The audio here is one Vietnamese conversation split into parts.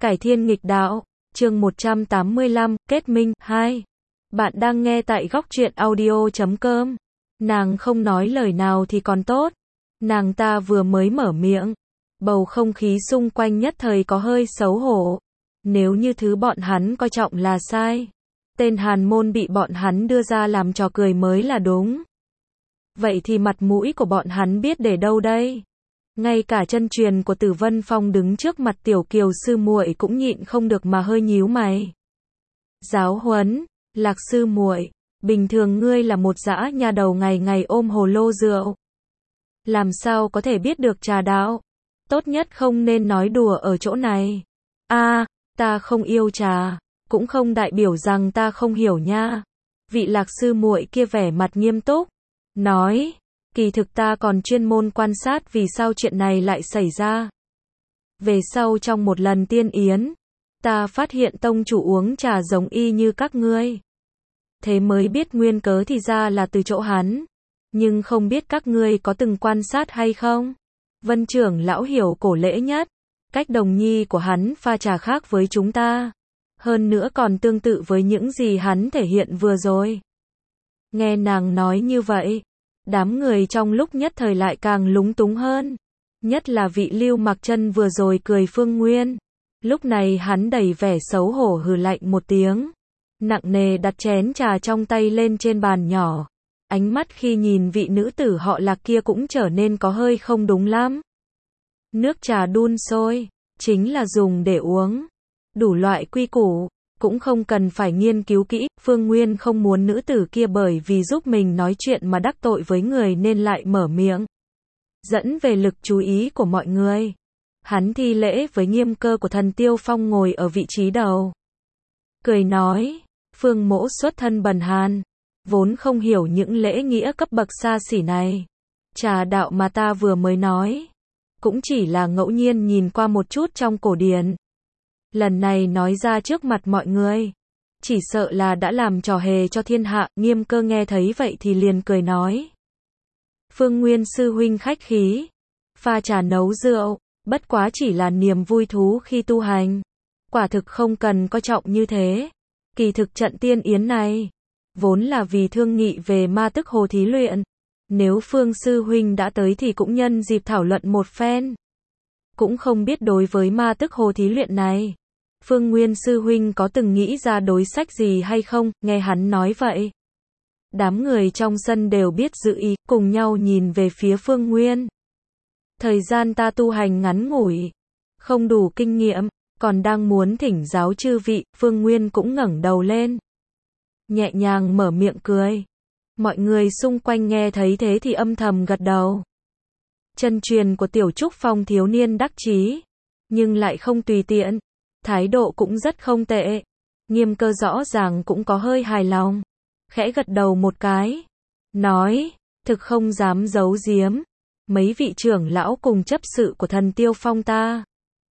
Cải thiên nghịch đạo, chương 185, kết minh, 2. Bạn đang nghe tại góc truyện audio.com. Nàng không nói lời nào thì còn tốt. Nàng ta vừa mới mở miệng. Bầu không khí xung quanh nhất thời có hơi xấu hổ. Nếu như thứ bọn hắn coi trọng là sai. Tên Hàn Môn bị bọn hắn đưa ra làm trò cười mới là đúng. Vậy thì mặt mũi của bọn hắn biết để đâu đây? Ngay cả chân truyền của Tử Vân Phong đứng trước mặt Tiểu Kiều sư muội cũng nhịn không được mà hơi nhíu mày. Giáo huấn, Lạc sư muội, bình thường ngươi là một dã nha đầu ngày ngày ôm hồ lô rượu. Làm sao có thể biết được trà đạo? Tốt nhất không nên nói đùa ở chỗ này. Ta không yêu trà, cũng không đại biểu rằng ta không hiểu nha. Vị Lạc sư muội kia vẻ mặt nghiêm túc, nói, kỳ thực ta còn chuyên môn quan sát vì sao chuyện này lại xảy ra. Về sau trong một lần tiên yến, ta phát hiện tông chủ uống trà giống y như các ngươi. Thế mới biết nguyên cớ thì ra là từ chỗ hắn. Nhưng không biết các ngươi có từng quan sát hay không? Vân trưởng lão hiểu cổ lễ nhất. Cách đồng nhi của hắn pha trà khác với chúng ta. Hơn nữa còn tương tự với những gì hắn thể hiện vừa rồi. Nghe nàng nói như vậy, đám người trong lúc nhất thời lại càng lúng túng hơn. Nhất là vị Lưu Mặc Chân vừa rồi cười Phương Nguyên. Lúc này hắn đầy vẻ xấu hổ hừ lạnh một tiếng. Nặng nề đặt chén trà trong tay lên trên bàn nhỏ. Ánh mắt khi nhìn vị nữ tử họ Lạc kia cũng trở nên có hơi không đúng lắm. Nước trà đun sôi, chính là dùng để uống. Đủ loại quy củ, cũng không cần phải nghiên cứu kỹ. Phương Nguyên không muốn nữ tử kia bởi vì giúp mình nói chuyện mà đắc tội với người nên lại mở miệng. Dẫn về lực chú ý của mọi người. Hắn thi lễ với Nghiêm Cơ của Thần Tiêu Phong ngồi ở vị trí đầu. Cười nói, Phương mỗ xuất thân bần hàn, vốn không hiểu những lễ nghĩa cấp bậc xa xỉ này. Trà đạo mà ta vừa mới nói, cũng chỉ là ngẫu nhiên nhìn qua một chút trong cổ điển. Lần này nói ra trước mặt mọi người, chỉ sợ là đã làm trò hề cho thiên hạ. Nghiêm Cơ nghe thấy vậy thì liền cười nói, Phương Nguyên sư huynh khách khí, pha trà nấu rượu, bất quá chỉ là niềm vui thú khi tu hành. Quả thực không cần coi trọng như thế. Kỳ thực trận tiên yến này, vốn là vì thương nghị về ma tức hồ thí luyện. Nếu Phương sư huynh đã tới thì cũng nhân dịp thảo luận một phen. Cũng không biết đối với ma tức hồ thí luyện này, Phương Nguyên sư huynh có từng nghĩ ra đối sách gì hay không? Nghe hắn nói vậy, đám người trong sân đều biết dự ý, cùng nhau nhìn về phía Phương Nguyên. Thời gian ta tu hành ngắn ngủi, không đủ kinh nghiệm, còn đang muốn thỉnh giáo chư vị. Phương Nguyên cũng ngẩng đầu lên, nhẹ nhàng mở miệng cười. Mọi người xung quanh nghe thấy thế thì âm thầm gật đầu. Chân truyền của Tiểu Trúc Phong thiếu niên đắc chí, nhưng lại không tùy tiện, thái độ cũng rất không tệ. Nghiêm Cơ rõ ràng cũng có hơi hài lòng, khẽ gật đầu một cái, nói, thực không dám giấu giếm, mấy vị trưởng lão cùng chấp sự của Thần Tiêu Phong ta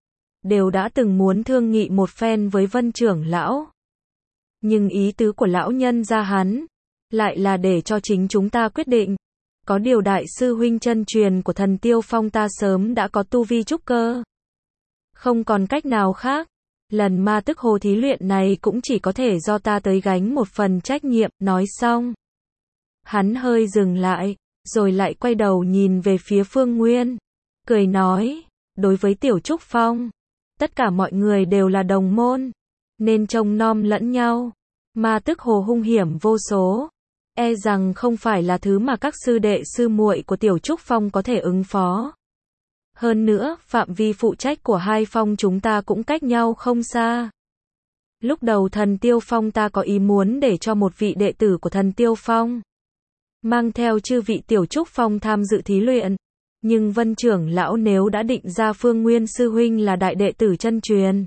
đều đã từng muốn thương nghị một phen với Vân trưởng lão. Nhưng ý tứ của lão nhân gia hắn lại là để cho chính chúng ta quyết định. Có điều đại sư huynh chân truyền của Thần Tiêu Phong ta sớm đã có tu vi trúc cơ, không còn cách nào khác. Lần ma tức hồ thí luyện này cũng chỉ có thể do ta tới gánh một phần trách nhiệm. Nói xong, hắn hơi dừng lại, rồi lại quay đầu nhìn về phía Phương Nguyên, cười nói, đối với Tiểu Trúc Phong, tất cả mọi người đều là đồng môn, nên trông nom lẫn nhau. Ma tức hồ hung hiểm vô số, e rằng không phải là thứ mà các sư đệ sư muội của Tiểu Trúc Phong có thể ứng phó. Hơn nữa, phạm vi phụ trách của hai phong chúng ta cũng cách nhau không xa. Lúc đầu Thần Tiêu Phong ta có ý muốn để cho một vị đệ tử của Thần Tiêu Phong mang theo chư vị Tiểu Trúc Phong tham dự thí luyện. Nhưng Vân trưởng lão nếu đã định ra Phương Nguyên sư huynh là đại đệ tử chân truyền,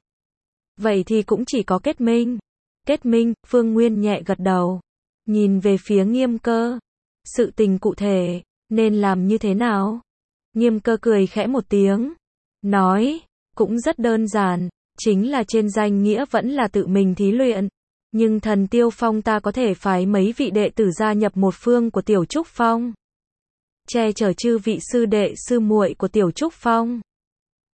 vậy thì cũng chỉ có kết minh. Kết minh, Phương Nguyên nhẹ gật đầu, nhìn về phía Nghiêm Cơ. Sự tình cụ thể, nên làm như thế nào? Nghiêm Cơ cười khẽ một tiếng, nói, cũng rất đơn giản, chính là trên danh nghĩa vẫn là tự mình thí luyện. Nhưng Thần Tiêu Phong ta có thể phái mấy vị đệ tử gia nhập một phương của Tiểu Trúc Phong, che chở chư vị sư đệ sư muội của Tiểu Trúc Phong.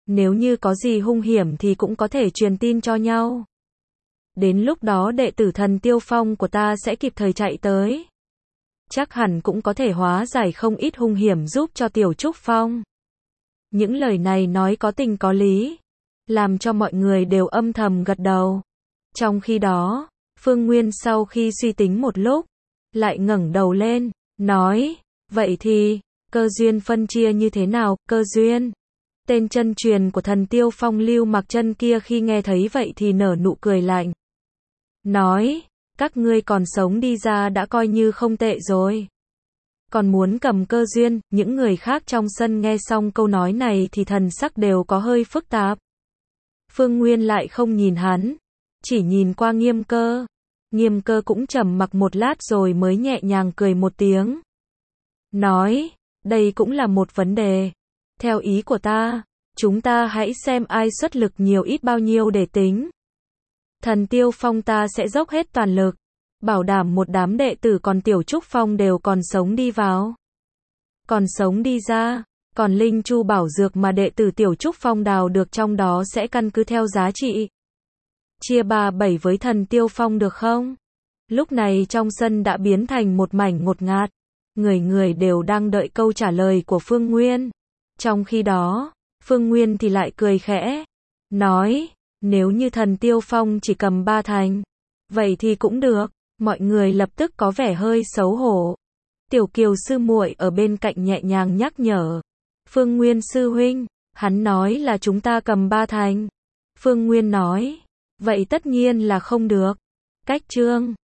Nếu như có gì hung hiểm thì cũng có thể truyền tin cho nhau. Đến lúc đó đệ tử Thần Tiêu Phong của ta sẽ kịp thời chạy tới. Chắc hẳn cũng có thể hóa giải không ít hung hiểm giúp cho Tiểu Trúc Phong. Những lời này nói có tình có lý, làm cho mọi người đều âm thầm gật đầu. Trong khi đó, Phương Nguyên sau khi suy tính một lúc, lại ngẩng đầu lên, nói, vậy thì, cơ duyên phân chia như thế nào, cơ duyên? Tên chân truyền của Thần Tiêu Phong Lưu Mặc Chân kia khi nghe thấy vậy thì nở nụ cười lạnh. Nói, các ngươi còn sống đi ra đã coi như không tệ rồi. Còn muốn cầm cơ duyên, những người khác trong sân nghe xong câu nói này thì thần sắc đều có hơi phức tạp. Phương Nguyên lại không nhìn hắn, chỉ nhìn qua Nghiêm Cơ. Nghiêm Cơ cũng trầm mặc một lát rồi mới nhẹ nhàng cười một tiếng. Nói, đây cũng là một vấn đề. Theo ý của ta, chúng ta hãy xem ai xuất lực nhiều ít bao nhiêu để tính. Thần Tiêu Phong ta sẽ dốc hết toàn lực, bảo đảm một đám đệ tử còn Tiểu Trúc Phong đều còn sống đi vào. Còn sống đi ra, còn linh chu bảo dược mà đệ tử Tiểu Trúc Phong đào được trong đó sẽ căn cứ theo giá trị. Chia 3/7 với Thần Tiêu Phong được không? Lúc này trong sân đã biến thành một mảnh ngột ngạt. Người người đều đang đợi câu trả lời của Phương Nguyên. Trong khi đó, Phương Nguyên thì lại cười khẽ. Nói, nếu như Thần Tiêu Phong chỉ cầm 3 thành, vậy thì cũng được. Mọi người lập tức có vẻ hơi xấu hổ. Tiểu Kiều sư muội ở bên cạnh nhẹ nhàng nhắc nhở. Phương Nguyên sư huynh, hắn nói là chúng ta cầm 3 thành. Phương Nguyên nói, vậy tất nhiên là không được. Cách chương